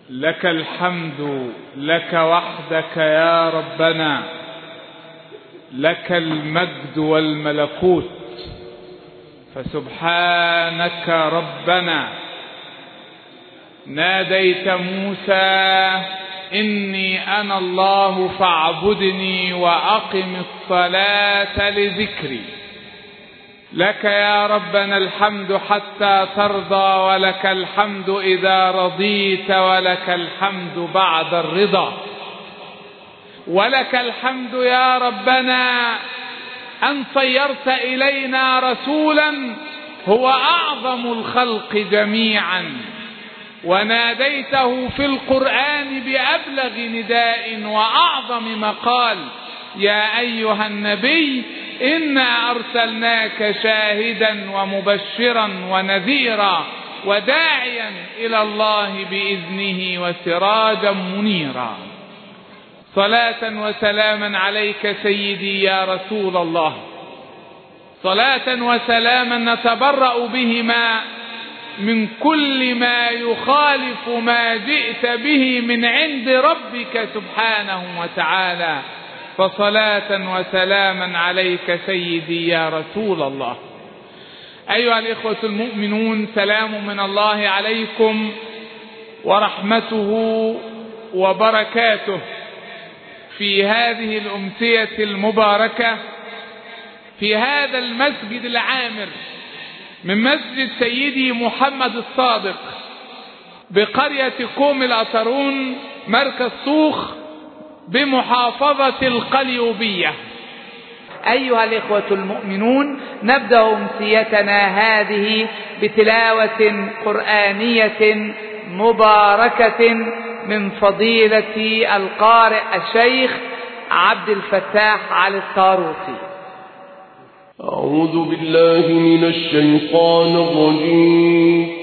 لك الحمد لك وحدك يا ربنا، لك المجد والملكوت، فسبحانك ربنا. ناديت موسى إني أنا الله فاعبدني وأقم الصلاة لذكري. لك يا ربنا الحمد حتى ترضى، ولك الحمد إذا رضيت، ولك الحمد بعد الرضا. ولك الحمد يا ربنا أن صيرت إلينا رسولا هو أعظم الخلق جميعا، وناديته في القرآن بأبلغ نداء وأعظم مقال: يا أيها النبي إنا أرسلناك شاهدا ومبشرا ونذيرا وداعيا إلى الله بإذنه وسراجا منيرا. صلاة وسلاما عليك سيدي يا رسول الله، صلاة وسلاما نتبرأ بهما من كل ما يخالف ما جئت به من عند ربك سبحانه وتعالى. فصلاة وسلاما عليك سيدي يا رسول الله. أيها الإخوة المؤمنون، سلام من الله عليكم ورحمته وبركاته في هذه الأمسية المباركة في هذا المسجد العامر من مسجد سيدي محمد الصادق بقرية كوم الأطرون مركز صوخ بمحافظة القليوبية. أيها الإخوة المؤمنون، نبدأ أمسيتنا هذه بتلاوة قرآنية مباركة من فضيلة القارئ الشيخ عبد الفتاح علي الطاروسي. أعوذ بالله من الشيطان الرجيم.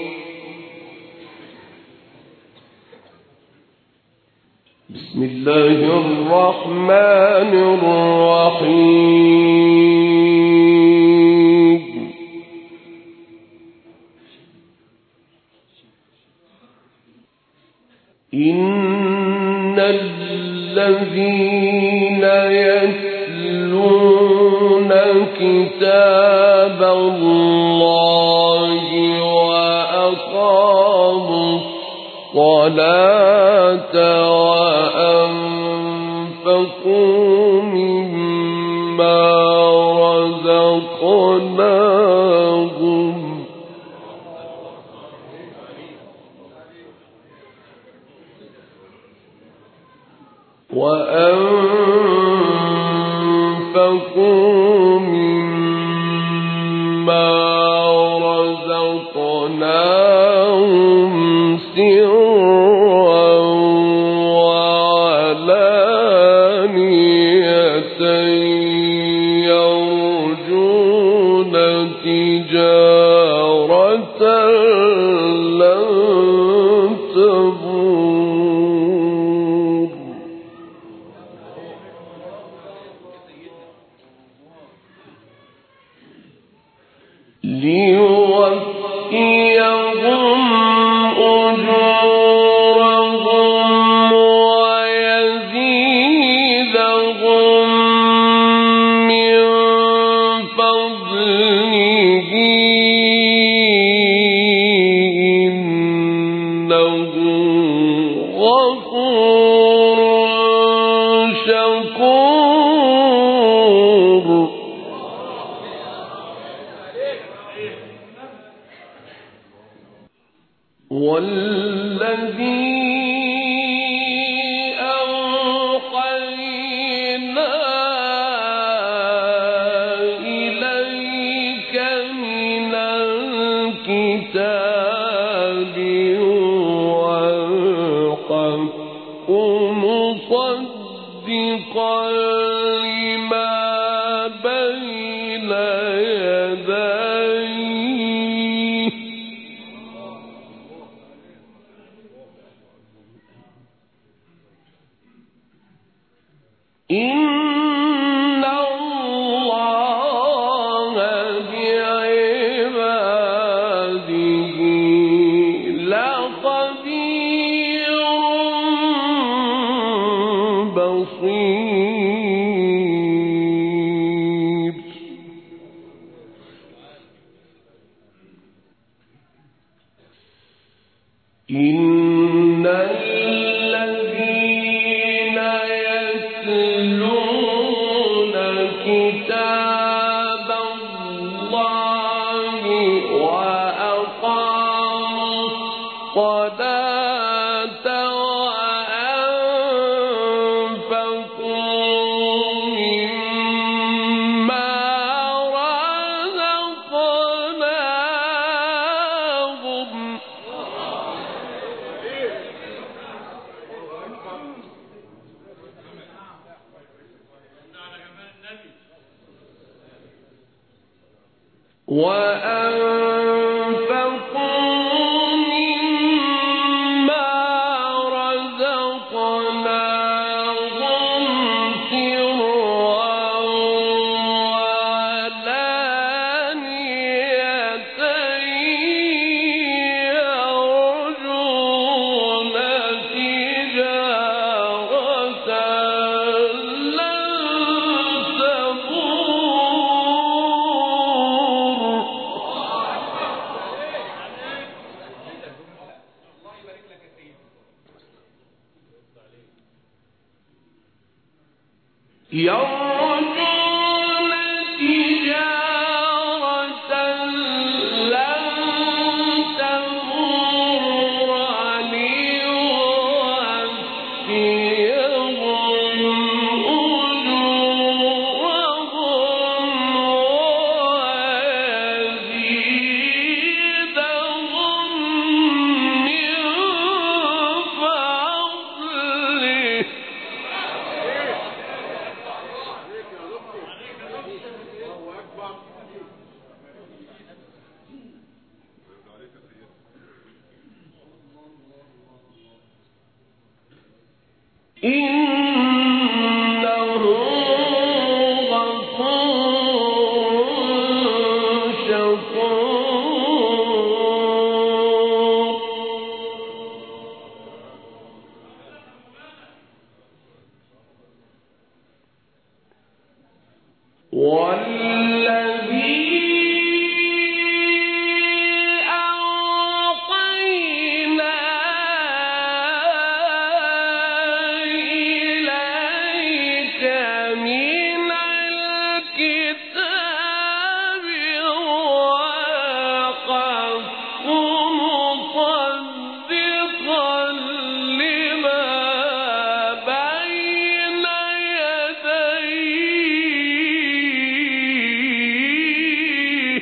بسم الله الرحمن الرحيم. إن الذين يتلون كتاب الله وأقاموا الصلاة وأنفقوا مما رزقناهم سرا وعلانية يرجون تجارة لن تبور. ليوفيهم أجورهم ويزيدهم من فضله إنه غفور شكور. والذي أوحينا إليك من الكتاب هو الحق مصدقا لما بين يديه إن الله بعباده لخبير بصير. إن الذين يتلون كتاب الله وأقاموا الصلاة وأنفقوا مما رزقناهم يرجون تجارة لن تبور ليوفيهم أجورهم ويزيدهم من فضله. إنه غفور شكور. والذي أوحينا إليك من الكتاب والحق مصدقا لما بين يديه.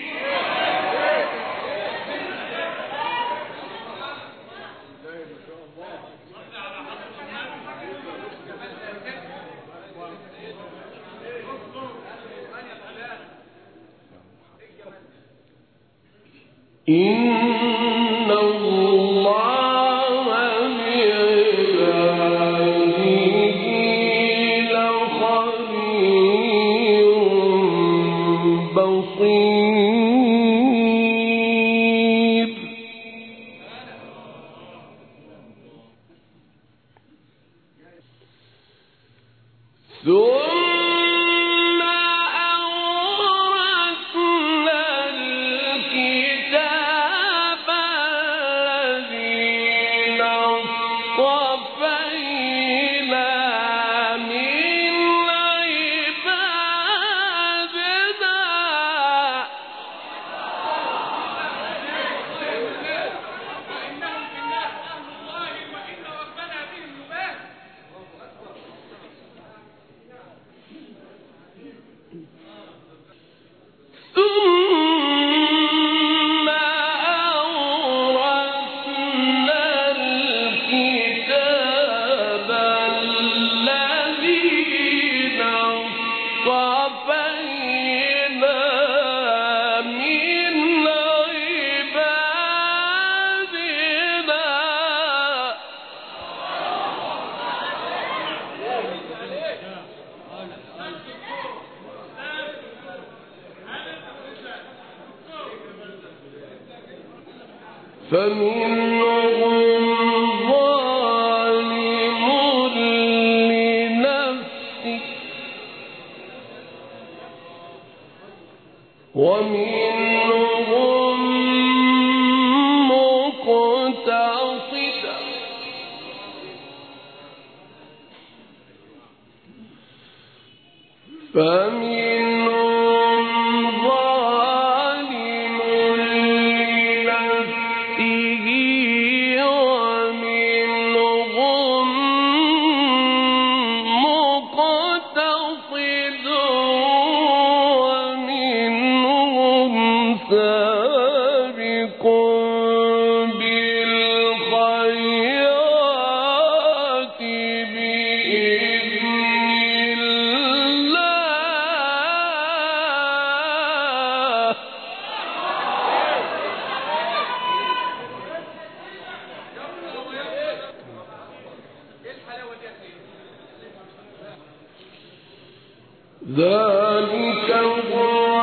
إن الله بعباده لخبير بصير. ثم أورثنا الكتاب الذين اصطفينا من عبادنا. ثم أورثنا الكتاب الذين اصطفينا من عبادنا. فمنهم ظالم مقتصدا فمنهم ظالم لنفسه ومنهم مقتصد ومنهم سابق بالخيرات بإذن الله ذلك هو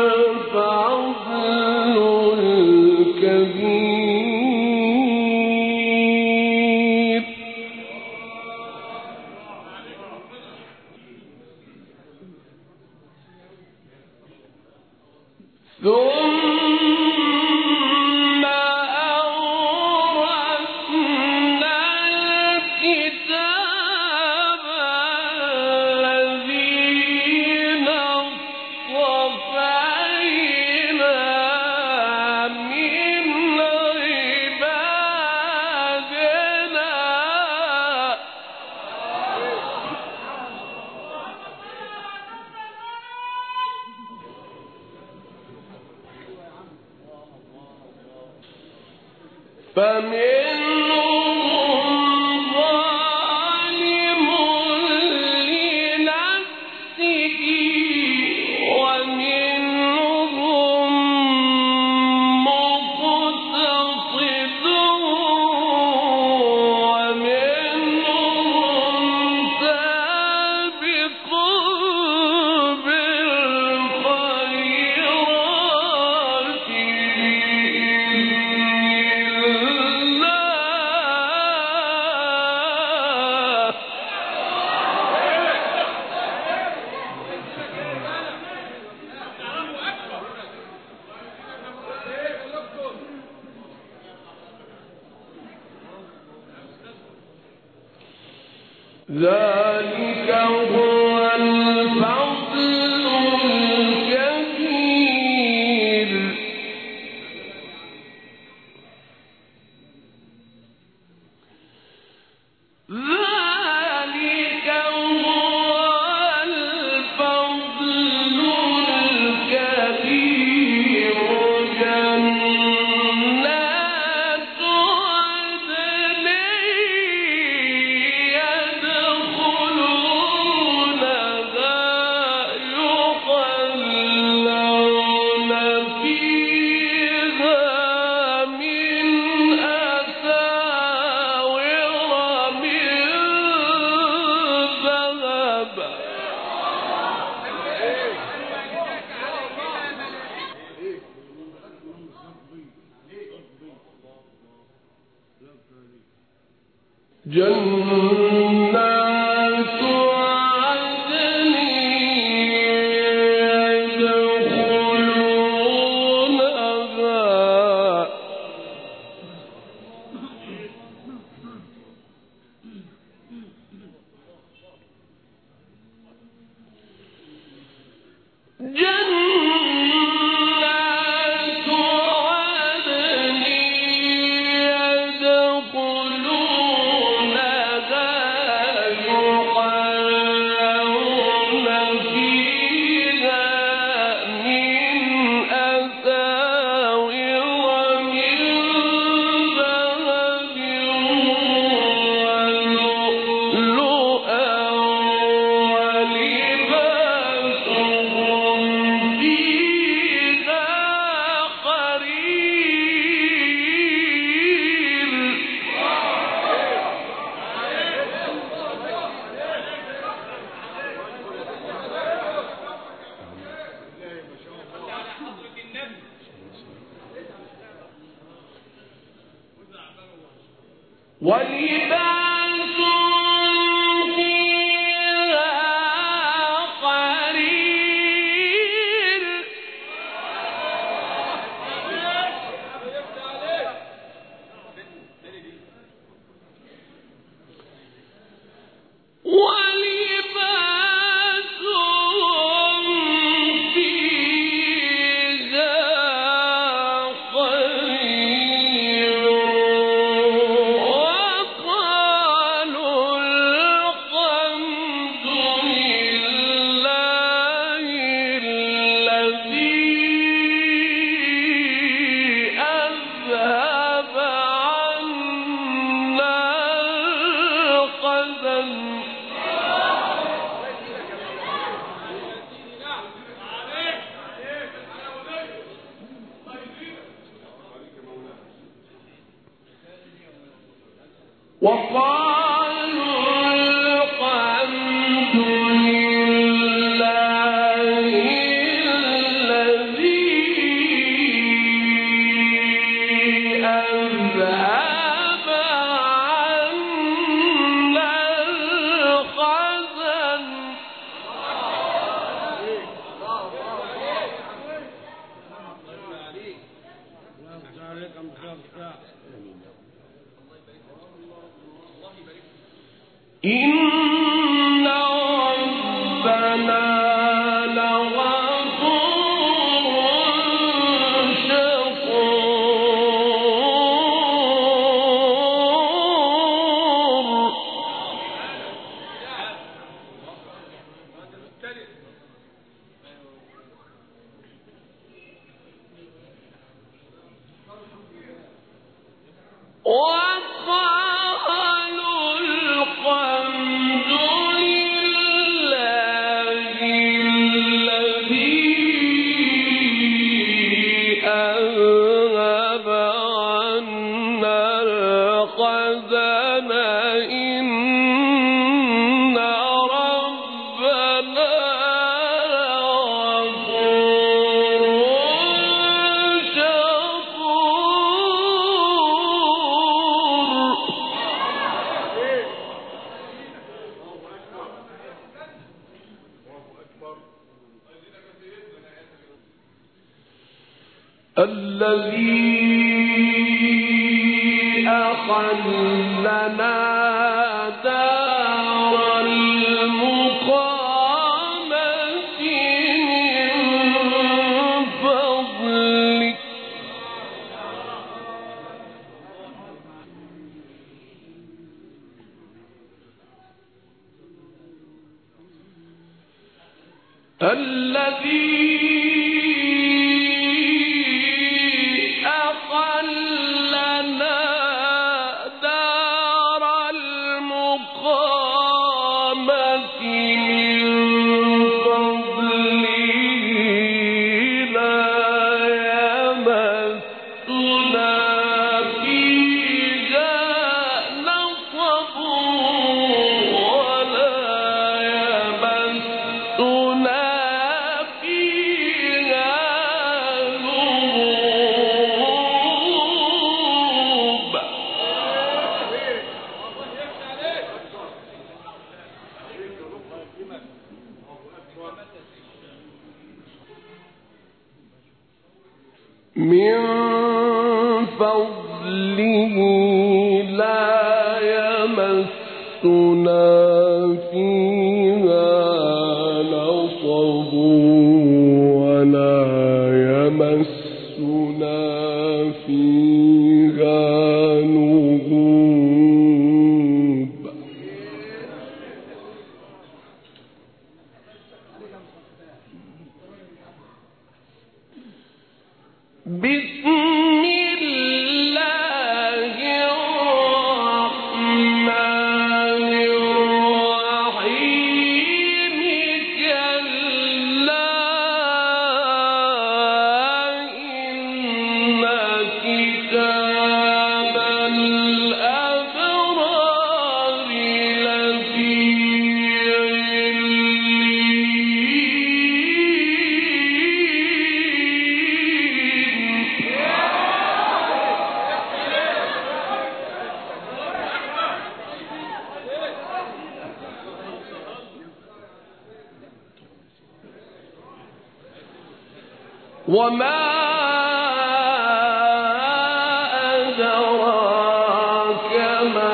الفضل الكبير ثم أورثنا الكتاب الذين اصطفينا من عبادنا فمنهم ظالم لنفسه ومنهم مقتصد ومنهم سابق بالخيرات بإذن الله ذلك هو الفضل الكبير ذلك هو الفضل الكبير جنات عدن يدخلونها يحلون فيها من أساور من ذهب جنات عدن يدخلونها جنات عدن يدخلونها يحلون فيها من أساور من ذهب ولؤلؤا ولباسهم فيها حرير ولباسهم فيها حرير وقالوا الحمد لله الذي أذهب عنا الحزن إن ربنا لغفور شكور وقالوا الحمد لله الذي أذهب عنا الحزن إن ربنا لغفور شكور الذي أحلنا دار المقامة من فضلك الذي أحلنا دار المقامة من فضله لا يمسنا فيها نصب ولا يمسنا فيها لغوب من فضله لا يمسنا فيها نصب ولا يمسنا فيها لغوب بسم الله الرحمن الرحيم كلا إن كتاب الأبرار لفي وما أدراك ما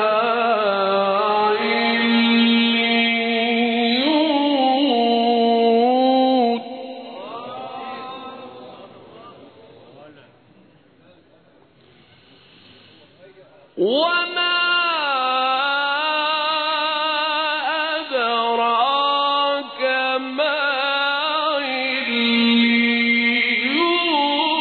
عليون وما أدراك ما عليون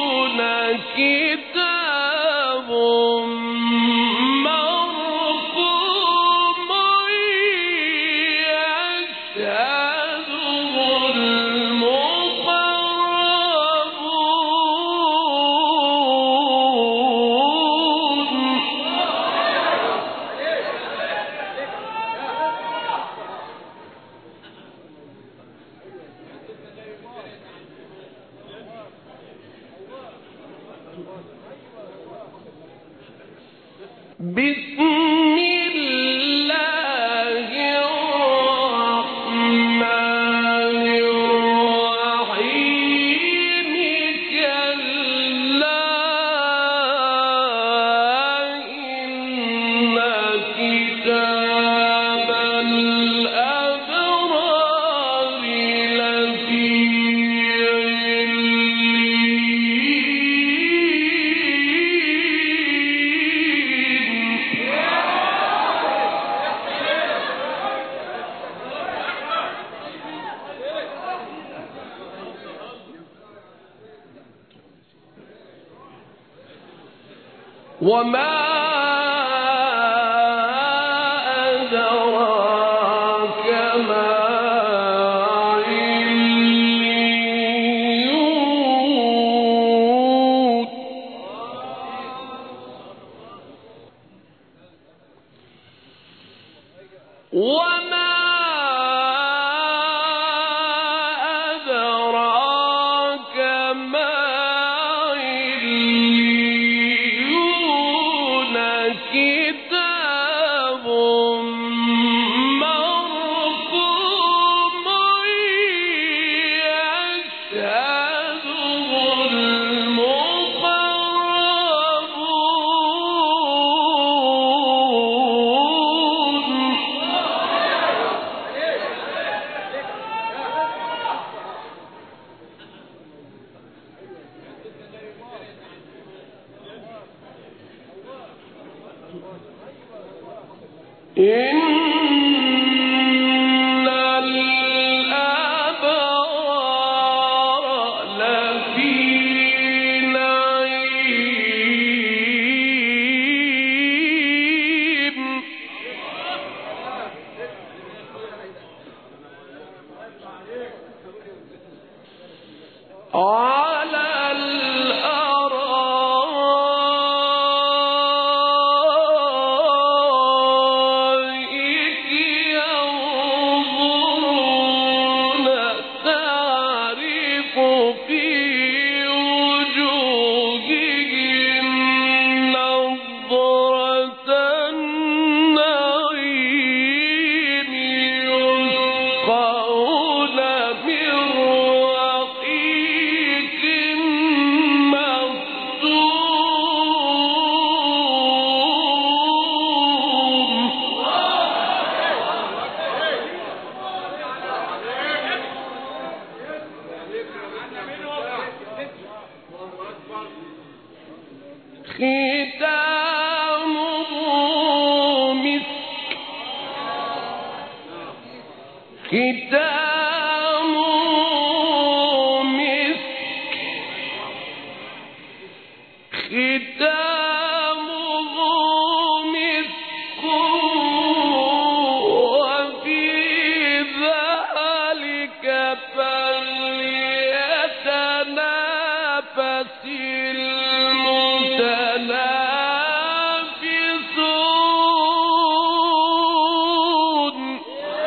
وما أدراك ما عليون وما أدراك ما عليون كتاب مرقوم يشهده إن الأبرار لفي نعيم على الأرائك ينظرون تعرف في وجوههم نضرة النعيم يسقون من رحيق ختامه مسك ختامه مسك وفي ذلك فليتنافس المتنافسون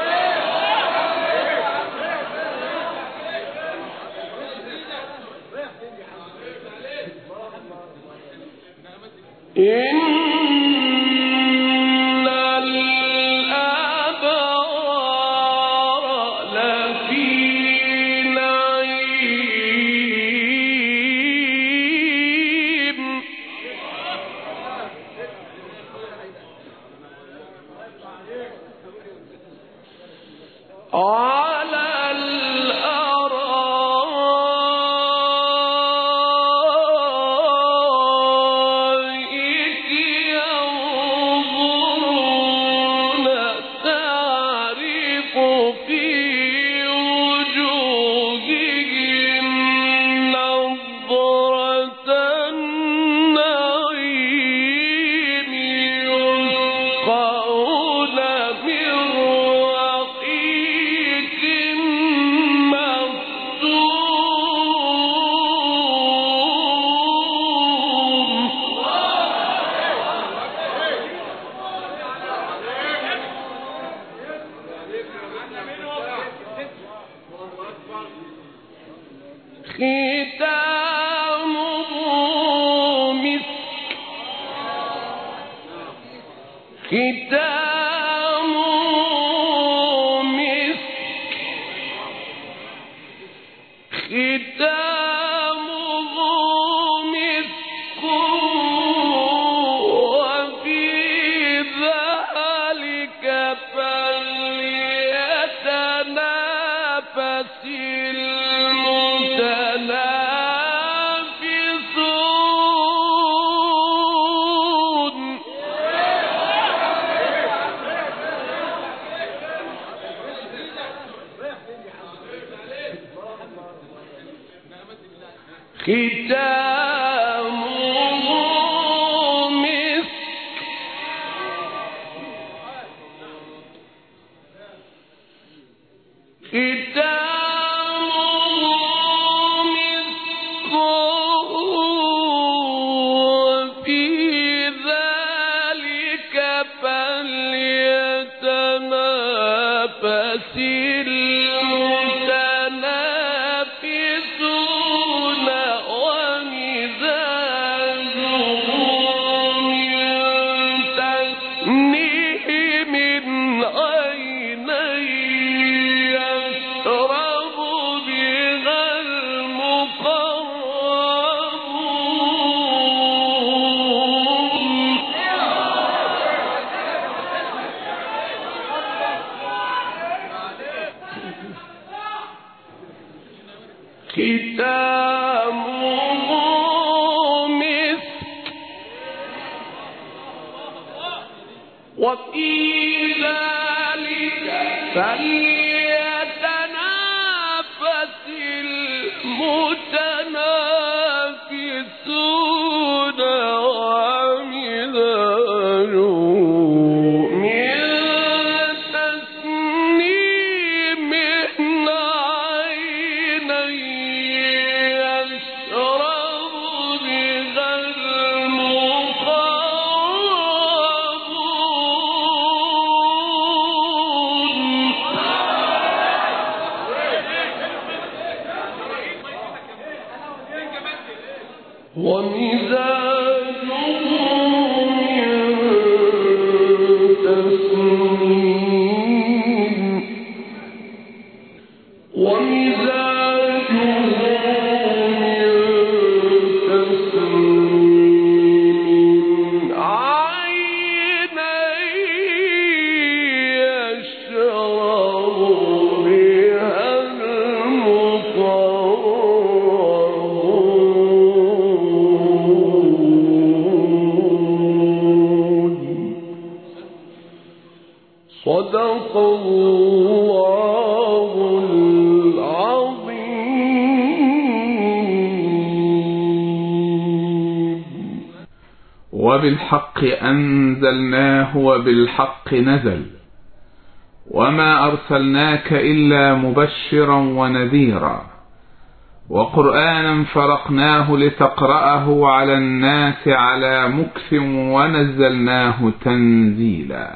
إن الأبرار لفي نعيم على الأرائك ينظرون تعرف في وجوههم نضرة النعيم يسقون من رحيق ختامه مسك وبالحق أنزلناه وبالحق نزل وما أرسلناك إلا مبشرا ونذيرا وقرآنا فرقناه لتقرأه على الناس على مكث ونزلناه تنزيلا.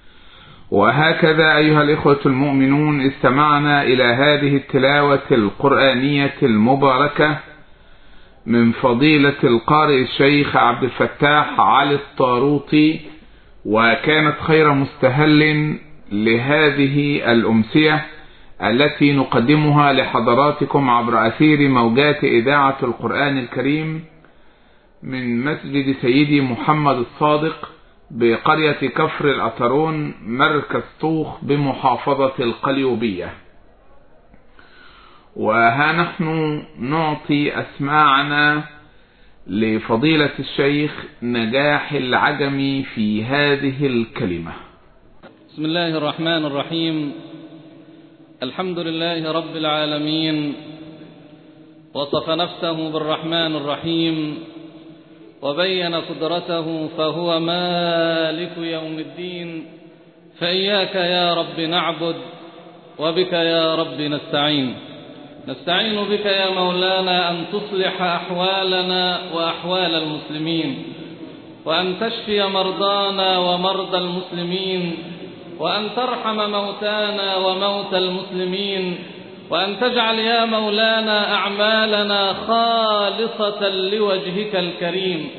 وهكذا أيها الإخوة المؤمنون استمعنا إلى هذه التلاوة القرآنية المباركة من فضيلة القارئ الشيخ عبد الفتاح علي الطاروطي، وكانت خير مستهل لهذه الأمسية التي نقدمها لحضراتكم عبر أثير موجات إذاعة القرآن الكريم من مسجد سيدي محمد الصادق بقرية كفر الأترون مركز طوخ بمحافظة القليوبية. وها نحن نعطي أسماعنا لفضيلة الشيخ نجاح العجمي في هذه الكلمة. بسم الله الرحمن الرحيم. الحمد لله رب العالمين، وصف نفسه بالرحمن الرحيم وبين قدرته فهو مالك يوم الدين، فإياك يا رب نعبد وبك يا رب نستعين بك يا مولانا أن تصلح أحوالنا وأحوال المسلمين، وأن تشفي مرضانا ومرضى المسلمين، وأن ترحم موتانا وموتى المسلمين، وأن تجعل يا مولانا أعمالنا خالصة لوجهك الكريم،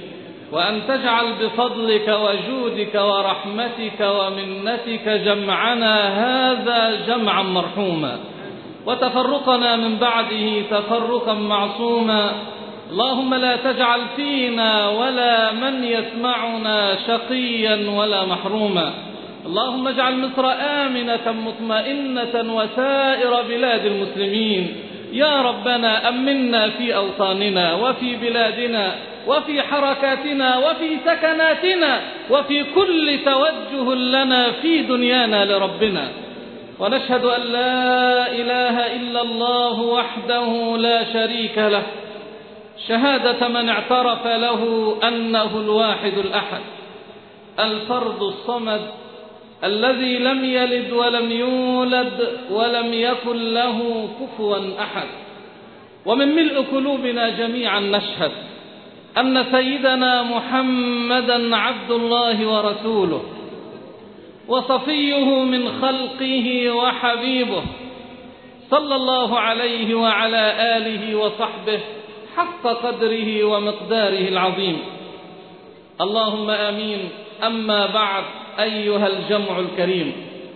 وأن تجعل بفضلك وجودك ورحمتك ومنتك جمعنا هذا جمعا مرحوما، وتفرقنا من بعده تفرقا معصوما. اللهم لا تجعل فينا ولا من يسمعنا شقيا ولا محروما. اللهم اجعل مصر آمنة مطمئنة وسائر بلاد المسلمين. يا ربنا أمنا في أوطاننا وفي بلادنا وفي حركاتنا وفي سكناتنا وفي كل توجه لنا في دنيانا لربنا. ونشهد أن لا إله إلا الله وحده لا شريك له، شهادة من اعترف له أنه الواحد الأحد الفرد الصمد الذي لم يلد ولم يولد ولم يكن له كفوا أحد. ومن ملء قلوبنا جميعا نشهد أن سيدنا محمدا عبد الله ورسوله وصفيه من خلقه وحبيبه، صلى الله عليه وعلى آله وصحبه حق قدره ومقداره العظيم. اللهم آمين. أما بعد، أيها الجمع الكريم،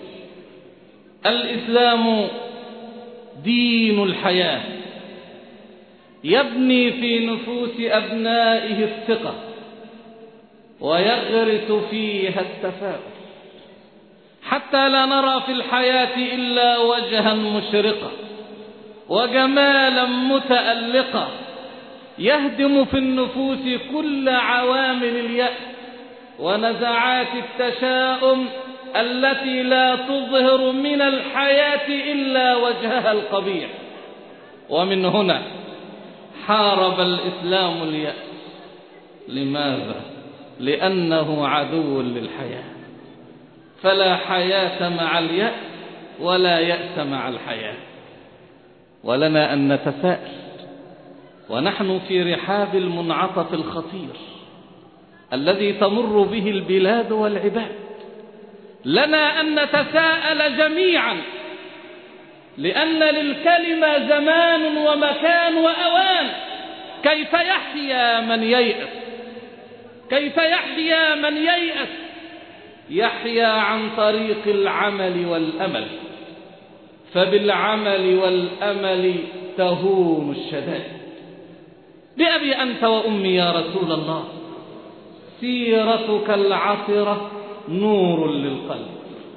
الإسلام دين الحياة، يبني في نفوس أبنائه الثقة ويغرس فيها التفاؤل، حتى لا نرى في الحياة إلا وجها مشرقا وجمالا متألقا يهدم في النفوس كل عوامل اليأس ونزعات التشاؤم التي لا تظهر من الحياة إلا وجهها القبيح. ومن هنا حارب الإسلام اليأس. لماذا؟ لأنه عدو للحياة، فلا حياة مع اليأس ولا يأس مع الحياة. ولنا أن نتساءل ونحن في رحاب المنعطف الخطير الذي تمر به البلاد والعباد، لنا أن نتساءل جميعا، لأن للكلمة زمان ومكان وأوان. كيف يحيا من ييأس؟ كيف يحيا من ييأس؟ يحيا عن طريق العمل والأمل، فبالعمل والأمل تهون الشدائد. بأبي أنت وأمي يا رسول الله، سيرتك العطرة نور للقلب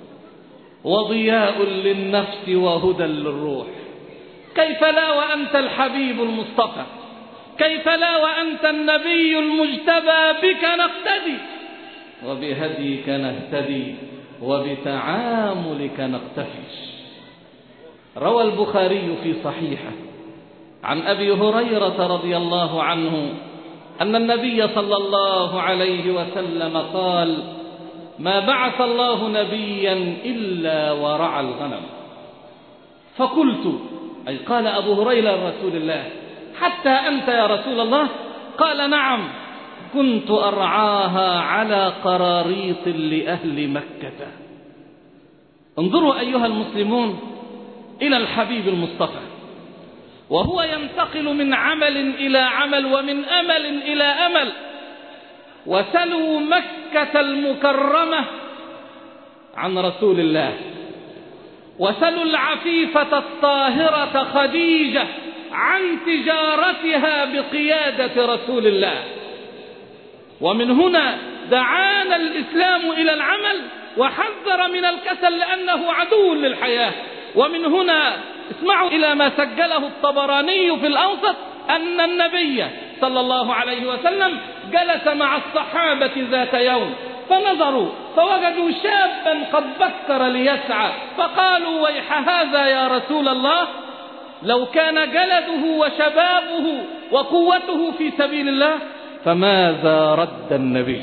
وضياء للنفس وهدى للروح. كيف لا وأنت الحبيب المصطفى؟ كيف لا وأنت النبي المجتبى؟ بك نقتدي وبهديك نهتدي وبتعاملك نقتفي. روى البخاري في صحيحه عن أبي هريرة رضي الله عنه أن النبي صلى الله عليه وسلم قال: ما بعث الله نبيا إلا ورعى الغنم. فقلت، أي قال أبو هريرة لرسول الله: حتى أنت يا رسول الله؟ قال: نعم، كنت أرعاها على قراريط لأهل مكة. انظروا أيها المسلمون إلى الحبيب المصطفى، وهو ينتقل من عمل إلى عمل ومن أمل إلى أمل. وسلوا مكة المكرمة عن رسول الله، وسلوا العفيفة الطاهرة خديجة عن تجارتها بقيادة رسول الله. ومن هنا دعانا الإسلام إلى العمل وحذر من الكسل لأنه عدو للحياة. ومن هنا اسمعوا إلى ما سجله الطبراني في الأوسط أن النبي صلى الله عليه وسلم جلس مع الصحابة ذات يوم فنظروا فوجدوا شابا قد بكر ليسعى، فقالوا: ويح هذا يا رسول الله، لو كان جلده وشبابه وقوته في سبيل الله فماذا رد النبي؟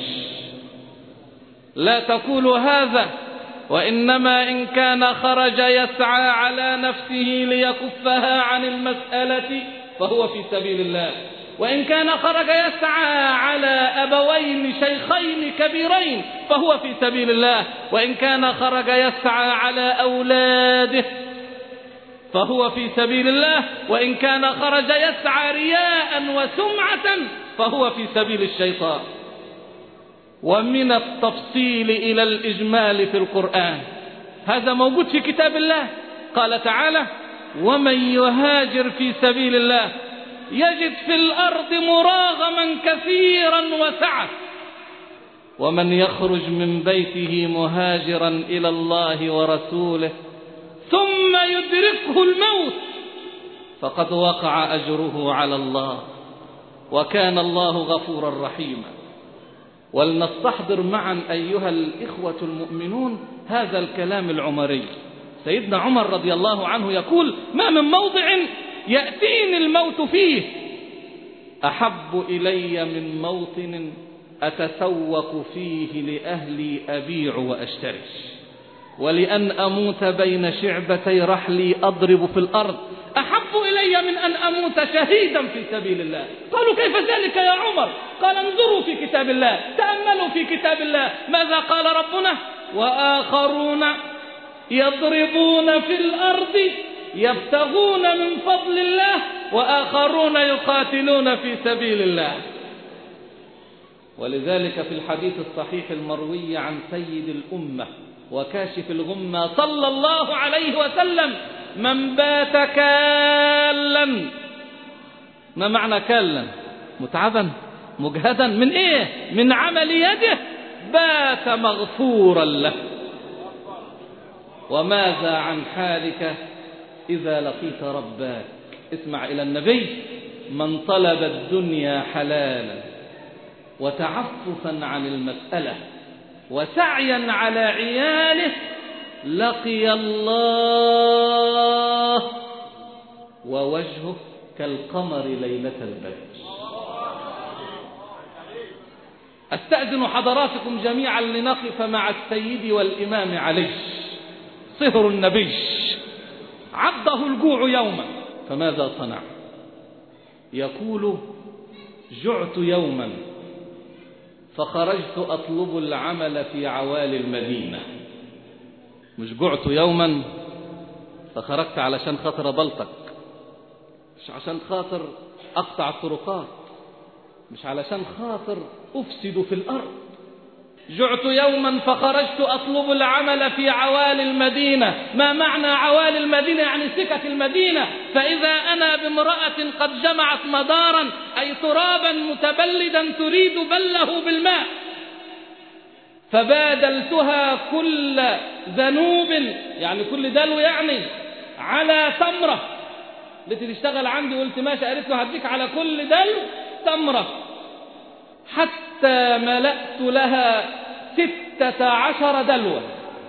لا تقولوا هذا، وإنما إن كان خرج يسعى على نفسه ليكفها عن المسألة فهو في سبيل الله، وإن كان خرج يسعى على أبوين شيخين كبيرين فهو في سبيل الله، وإن كان خرج يسعى على أولاده فهو في سبيل الله، وإن كان خرج يسعى رياء وسمعة فهو في سبيل الشيطان. ومن التفصيل إلى الإجمال في القرآن. هذا موجود في كتاب الله. قال تعالى: ومن يهاجر في سبيل الله يجد في الأرض مراغما كثيرا وسعة، ومن يخرج من بيته مهاجرا إلى الله ورسوله ثم يدركه الموت فقد وقع أجره على الله وكان الله غفورا رحيما. ولنستحضر معا أيها الإخوة المؤمنون هذا الكلام العمري. سيدنا عمر رضي الله عنه يقول: ما من موضع يأتيني الموت فيه أحب إلي من موطن أتسوق فيه لأهلي أبيع وأشتري، ولأن أموت بين شعبتي رحلي أضرب في الأرض أحب إلي من أن أموت شهيدا في سبيل الله. قالوا: كيف ذلك يا عمر؟ قال: انظروا في كتاب الله، تأملوا في كتاب الله، ماذا قال ربنا؟ وآخرون يضربون في الأرض يبتغون من فضل الله وآخرون يقاتلون في سبيل الله. ولذلك في الحديث الصحيح المروي عن سيد الأمة وكاشف الغمة صلى الله عليه وسلم: من بات كالا. ما معنى كالا؟ متعبا مجهدا من ايه؟ من عمل يده، بات مغفورا له. وماذا عن حالك إذا لقيت ربك؟ اسمع إلى النبي: من طلب الدنيا حلالا وتعففا عن المسألة وسعيا على عياله لقي الله ووجهه كالقمر ليلة البدر. أستأذن حضراتكم جميعا لنقف مع السيد والإمام علي صهر النبي. عضه الجوع يوما فماذا صنع؟ يقول: جعت يوما فخرجت أطلب العمل في عوالي المدينة. مش جعت يوما فخرجت علشان خاطر بلطك، مش عشان خاطر أقطع الطرقات، مش علشان خاطر أفسد في الأرض. جعت يوما فخرجت أطلب العمل في عوالي المدينة. ما معنى عوالي المدينة؟ يعني سكة المدينة. فإذا أنا بامرأة قد جمعت مدارا أي ترابا متبلدا تريد بله بالماء، فبادلتها كل ذنوب يعني كل دلو يعني على تمرة. التي تشتغل عندي قلت ماشي، قالت له هديك على كل دلو تمرة، حتى ملأت لها 16 دلوة،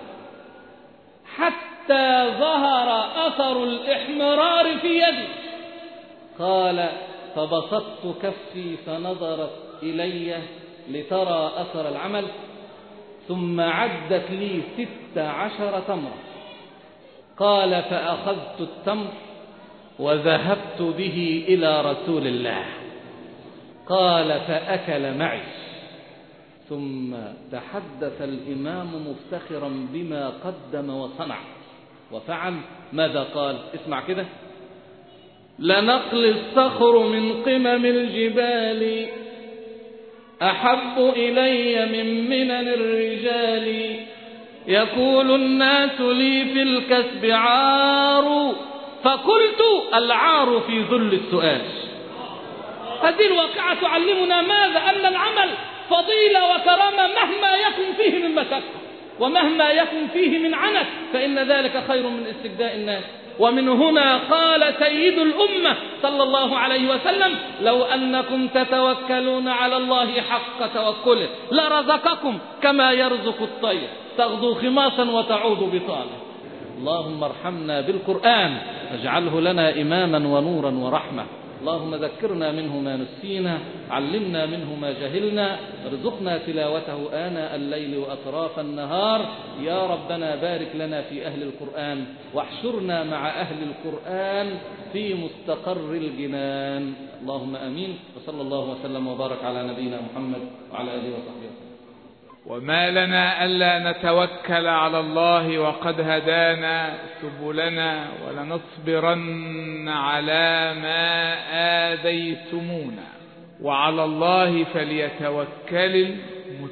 حتى ظهر أثر الإحمرار في يدي. قال: فبسطت كفي فنظرت إلي لترى أثر العمل، ثم عدت لي 16 تمرة. قال: فأخذت التمر وذهبت به إلى رسول الله. قال: فأكل معي. ثم تحدث الإمام مفتخرا بما قدم وصنع وفعل. ماذا قال؟ اسمع كده: لنقل الصخر من قمم الجبال أحب إلي من منن الرجال، يقول الناس لي في الكسب عار، فقلت العار في ذل السؤال. هذه الواقعة تعلمنا ماذا؟ أن العمل فضيلة وكرامة مهما يكن فيه من مشقة ومهما يكن فيه من عنت، فإن ذلك خير من استجداء الناس. ومن هنا قال سيد الأمة صلى الله عليه وسلم: لو أنكم تتوكلون على الله حق توكله لرزقكم كما يرزق الطير تغدو خماصا وتعود بطانا. اللهم ارحمنا بالقرآن، اجعله لنا إماما ونورا ورحمة. اللهم ذكرنا منه ما نسينا، علمنا منه ما جهلنا، ارزقنا تلاوته آناء الليل وأطراف النهار. يا ربنا بارك لنا في أهل القرآن، واحشرنا مع أهل القرآن في مستقر الجنان. اللهم أمين. وصلى الله وسلم وبارك على نبينا محمد وعلى آله وصحبه وسلم. وما لنا ألا نتوكل على الله وقد هدانا سبلنا ولنصبرن على ما آذيتمونا وعلى الله فليتوكل المتوكلون.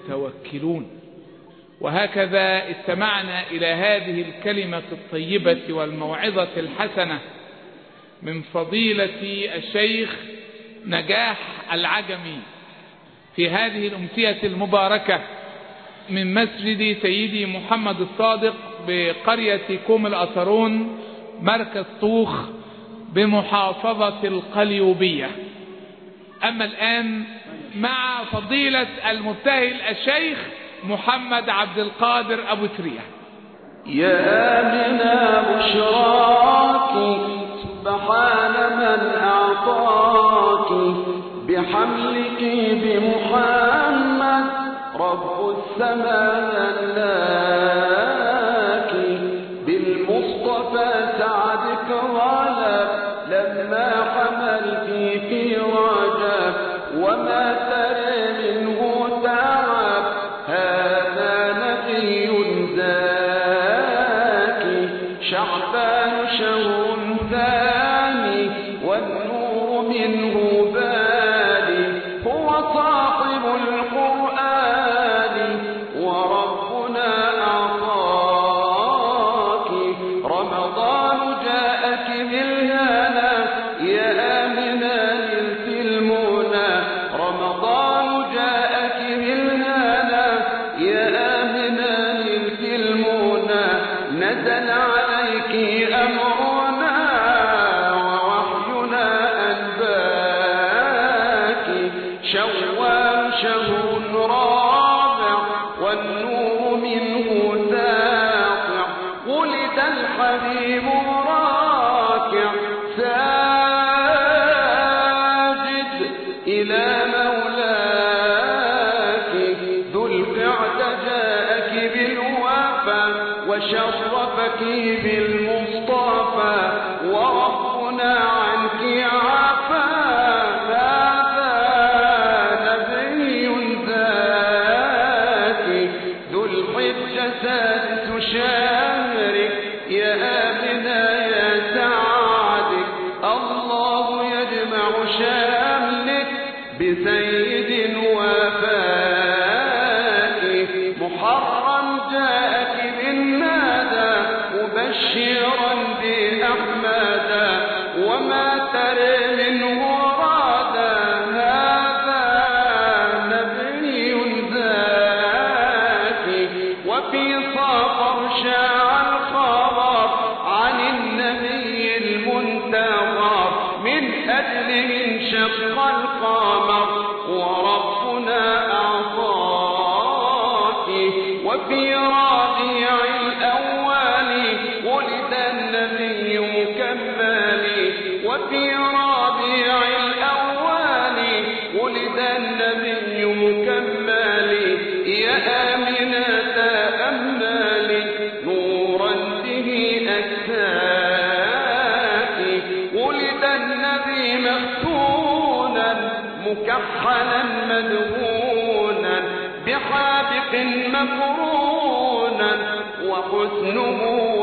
المتوكلون. وهكذا استمعنا إلى هذه الكلمة الطيبة والموعظة الحسنة من فضيلة الشيخ نجاح العجمي في هذه الأمسية المباركة من مسجد سيدي محمد الصادق بقرية كوم الأثرون مركز طوخ بمحافظة القليوبية. أما الآن مع فضيلة المبتهل الشيخ محمد عبد القادر أبو ترية. يا آمنة بشراك سبحان من أعطاك بحملك بمحمد رب السماء لك بالمصطفى سعدك غلب لما حملت في رجب وما ترى منه تعب هذا نبي زاكي شعبان شهر ثاني والنور منه بالي هو صاحب القرآن وربنا أعطاك رمضان جاءك بالهنا يا آمنة نلت المنى رمضان جاءك بالهنا يا آمنة نلت المنى نزل عليك أمرنا ووحينا أنباك شوال شهر رابع والنور منه ساطع ولد الحبيب راكع ساجد إلى مولاك ذو القعدة جاءك بالوفا وشرفك بالمصطفى وربنا عنك عفا هذا نبي ذاكي ذو الحجة سادس شهرك يا آمنة يا سعدك الله يجمع شملك بسيد وفاك محرم جاءك بالنادى مبشرا بأحمد وما ترى منه رادا هذا نبي ذاكي وفي صفر شاع الخبر عن النبي المنتظر من أجله انشق القمر وربنا أعطاك وفي ربيع الأول ولد النبي مكمل وفي ربيع الأول ولد النبي مكمل يا آمنة تأملي نورا به أكساك ولد النبي مختونا مكحلا مدهونا بحابق مقرونا وحسنه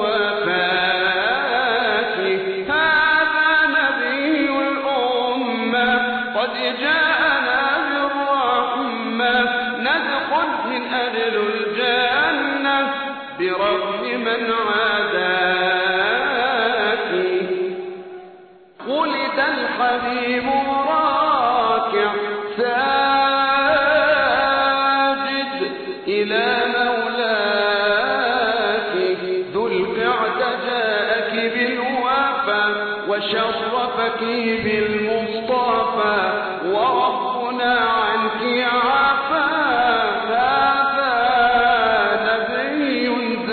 وفاك هذا نبي الأمة قد جاءنا بالرحمة ندخل من أهل الجنة برغم من عاداك ولد الحبيب راكع ساجد إلى مولاك ذو القعدة جاءك بالوفا وشرفك بالمصطفى وربنا عنك عفا هذا نبي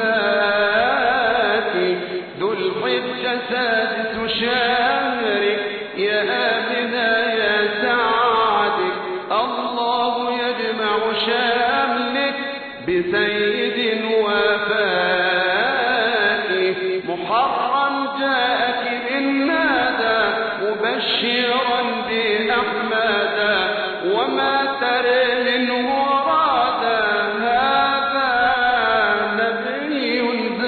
ذاكي ذو الحجة سادس شهرك يا آمنة يا سعدك الله يجمع شملك بسيد وفاك محرم جاءك بالنادى مبشرا بأحمد وما ترى منه رادا هذا نبي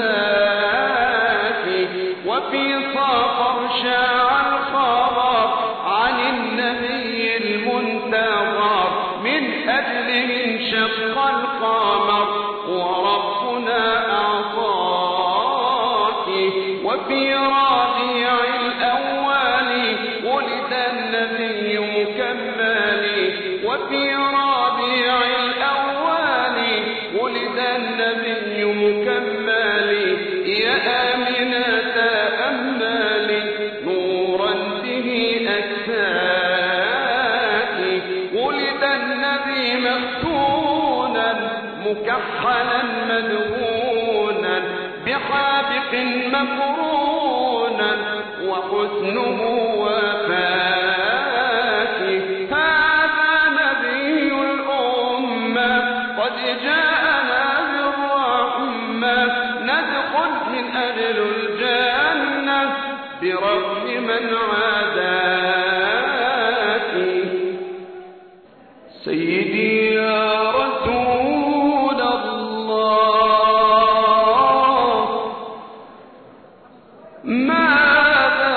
ذاكي وفي صفر شاع الخبر عن النبي المنتظر من أجله انشق وفي ربيع الأول ولد النبي مكمل وفي ربيع الأول ولد النبي مكمل يا آمنة أمالي نورا به أكساكي ولد النبي مختونا مكحلا مدهونا بحابق مكرونا وحسنه وفاكي هذا نبي الأمة قد جاءنا بالرحمة ندخل من أجل الجنة برغم من عاداكي سيدي يا رسول الله ماذا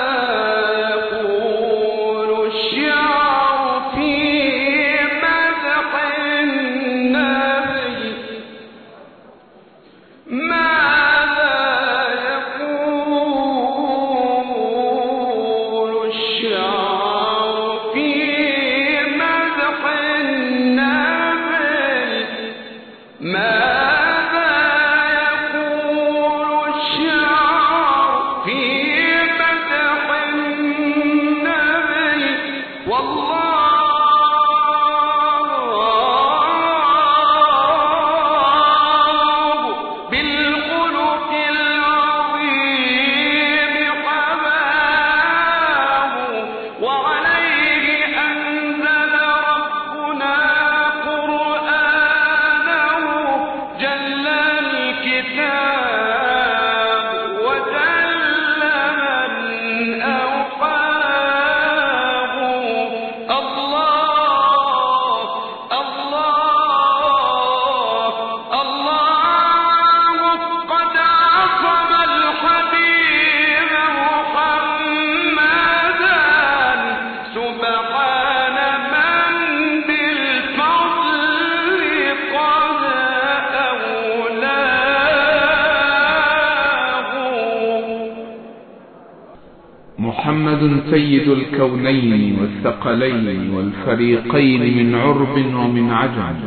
يقول الشعر في مدح النبي ماذا يقول الشعر في مدح النبي ماذا يقول الشعر في مدح النبي والله بالخلق العظيم حماه وعليه أنزل ربنا قرآنه جل الكتاب وجل من أوحاه الله الله الله قد عصم الحبيب محمدا سبحان من بالفضل قد أولاه محمد سيد الكونين والثقلين والفريقين من عرب ومن عجم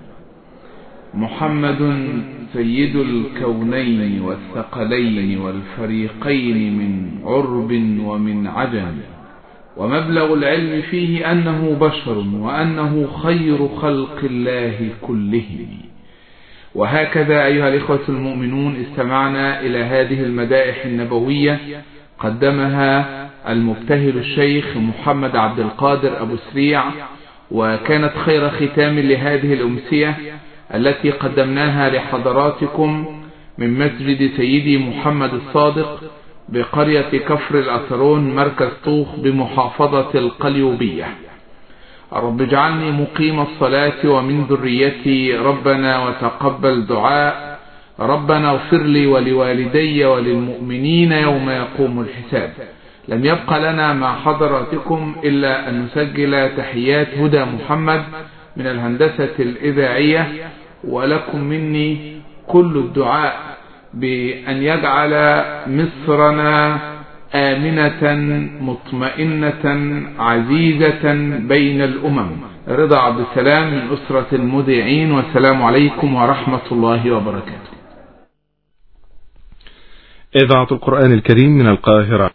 محمد سيد الكونين والثقلين والفريقين من عرب ومن عجم ومبلغ العلم فيه أنه بشر وأنه خير خلق الله كلهم. وهكذا أيها الإخوة المؤمنون استمعنا إلى هذه المدائح النبوية قدمها المبتهل الشيخ محمد عبد القادر أبو سريع، وكانت خير ختام لهذه الأمسية التي قدمناها لحضراتكم من مسجد سيدي محمد الصادق بقرية كفر الأترون مركز طوخ بمحافظة القليوبية. رب اجعلني مقيم الصلاة ومن ذريتي ربنا وتقبل دعاء ربنا اغفر لي ولوالدي وللمؤمنين يوم يقوم الحساب. لم يبق لنا مع حضراتكم إلا أن نسجل تحيات هدى محمد من الهندسة الإذاعية، ولكم مني كل الدعاء بأن يجعل مصرنا آمنة مطمئنة عزيزة بين الأمم. رضا عبد السلام من أسرة المذيعين، والسلام عليكم ورحمة الله وبركاته. إذاعة القرآن الكريم من القاهرة.